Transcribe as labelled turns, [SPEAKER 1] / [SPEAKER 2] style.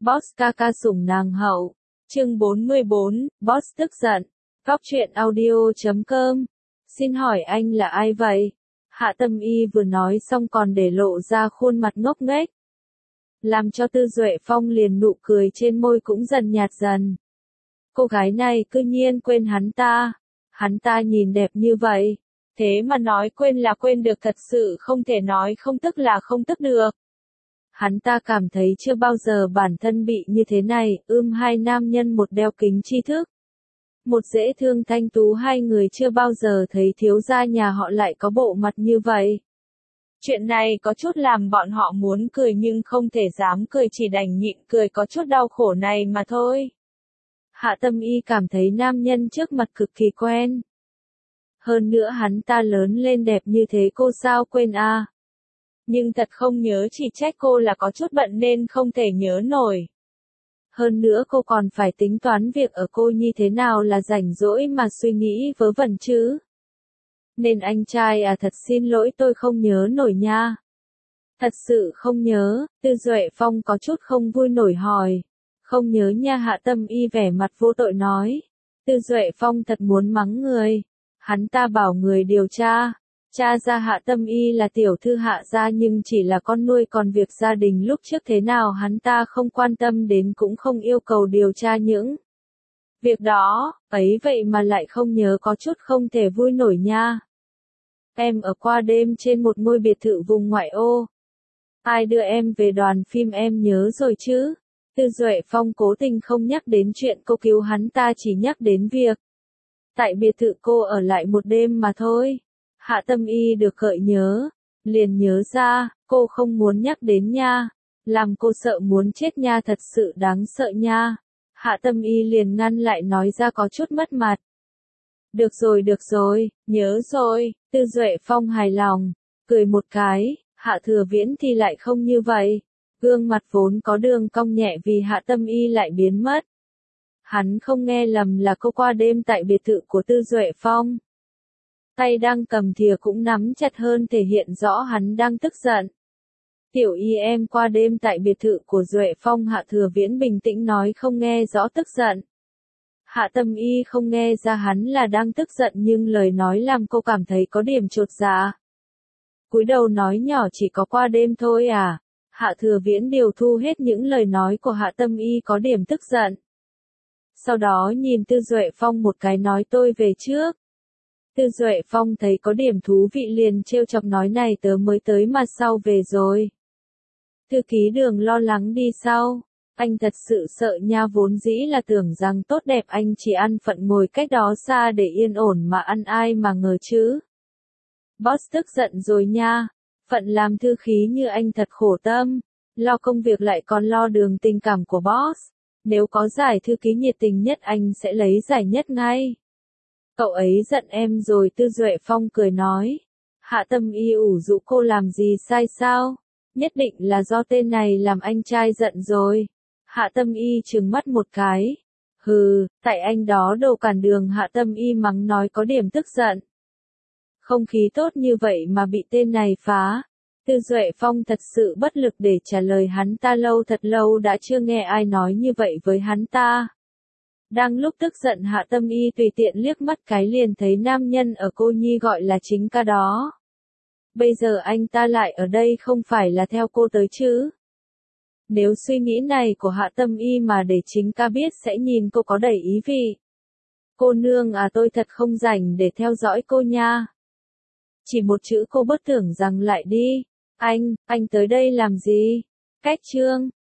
[SPEAKER 1] Boss ca ca sủng nàng hậu. Chương 44, Boss tức giận. Góc truyện audio.com. Xin hỏi anh là ai vậy? Hạ Tâm Y vừa nói xong còn để lộ ra khuôn mặt ngốc nghếch. Làm cho Tư Duệ Phong liền nụ cười trên môi cũng dần nhạt dần. Cô gái này cư nhiên quên hắn ta nhìn đẹp như vậy. Thế mà nói quên là quên được, thật sự không thể nói không tức là không tức được. Hắn ta cảm thấy chưa bao giờ bản thân bị như thế này, hai nam nhân một đeo kính tri thức. Một dễ thương thanh tú, hai người chưa bao giờ thấy thiếu gia nhà họ lại có bộ mặt như vậy. Chuyện này có chút làm bọn họ muốn cười nhưng không thể dám cười, chỉ đành nhịn cười, có chút đau khổ này mà thôi. Hạ Tâm Y cảm thấy nam nhân trước mặt cực kỳ quen. Hơn nữa hắn ta lớn lên đẹp như thế cô sao quên a? Nhưng thật không nhớ, chỉ trách cô là có chút bận nên không thể nhớ nổi. Hơn nữa cô còn phải tính toán việc ở cô như thế nào là rảnh rỗi mà suy nghĩ vớ vẩn chứ. Nên anh trai à, thật xin lỗi, tôi không nhớ nổi nha. Thật sự không nhớ, Tư Duệ Phong có chút không vui nổi hỏi. Không nhớ nha, Hạ Tâm Y vẻ mặt vô tội nói. Tư Duệ Phong thật muốn mắng người. Hắn ta bảo người điều tra. Tra ra Hạ Tâm Y là tiểu thư Hạ gia nhưng chỉ là con nuôi, còn việc gia đình lúc trước thế nào hắn ta không quan tâm đến, cũng không yêu cầu điều tra những việc đó, ấy vậy mà lại không nhớ, có chút không thể vui nổi nha. Em ở qua đêm trên một ngôi biệt thự vùng ngoại ô. Ai đưa em về đoàn phim em nhớ rồi chứ? Tư Duệ Phong cố tình không nhắc đến chuyện cô cứu hắn ta, chỉ nhắc đến việc tại biệt thự cô ở lại một đêm mà thôi. Hạ Tâm Y được gợi nhớ, liền nhớ ra, cô không muốn nhắc đến nha. Làm cô sợ muốn chết nha, thật sự đáng sợ nha. Hạ Tâm Y liền ngăn lại nói ra có chút mất mặt. Được rồi, nhớ rồi. Tư Duệ Phong hài lòng, cười một cái. Hạ Thừa Viễn thì lại không như vậy. Gương mặt vốn có đường cong nhẹ vì Hạ Tâm Y lại biến mất. Hắn không nghe lầm là cô qua đêm tại biệt thự của Tư Duệ Phong. Tay đang cầm thìa cũng nắm chặt hơn, thể hiện rõ hắn đang tức giận. Tiểu Y em qua đêm tại biệt thự của Duệ Phong. Hạ Thừa Viễn bình tĩnh nói, không nghe rõ tức giận. Hạ Tâm Y không nghe ra hắn là đang tức giận nhưng lời nói làm cô cảm thấy có điểm chột dạ. Cúi đầu nói nhỏ, chỉ có qua đêm thôi à? Hạ Thừa Viễn điều thu hết những lời nói của Hạ Tâm Y có điểm tức giận. Sau đó nhìn Tư Duệ Phong một cái nói, tôi về trước. Tư Duệ Phong thấy có điểm thú vị liền trêu chọc nói, này tớ mới tới mà sao về rồi? Thư ký Đường lo lắng đi sau. Anh thật sự sợ nha, vốn dĩ là tưởng rằng tốt đẹp anh chỉ ăn phận ngồi cách đó xa để yên ổn mà ăn, ai mà ngờ chứ. Boss tức giận rồi nha. Phận làm thư ký như anh thật khổ tâm. Lo công việc lại còn lo đường tình cảm của boss. Nếu có giải thư ký nhiệt tình nhất anh sẽ lấy giải nhất ngay. Cậu ấy giận em rồi, Tư Duệ Phong cười nói. Hạ Tâm Y ủ rũ, cô làm gì sai sao? Nhất định là do tên này làm anh trai giận rồi. Hạ Tâm Y trừng mắt một cái. Hừ, tại anh đó đồ cản đường. Hạ Tâm Y mắng nói có điểm tức giận. Không khí tốt như vậy mà bị tên này phá. Tư Duệ Phong thật sự bất lực để trả lời hắn ta, thật lâu đã chưa nghe ai nói như vậy với hắn ta. Đang lúc tức giận, Hạ Tâm Y tùy tiện liếc mắt cái liền thấy nam nhân ở cô nhi gọi là chính ca đó. Bây giờ anh ta lại ở đây, không phải là theo cô tới chứ? Nếu suy nghĩ này của Hạ Tâm Y mà để chính ca biết sẽ nhìn cô có đầy ý vị. Cô nương à, tôi thật không rảnh để theo dõi cô nha. Chỉ một chữ cô bớt tưởng rằng lại đi. Anh tới đây làm gì? Cách chương.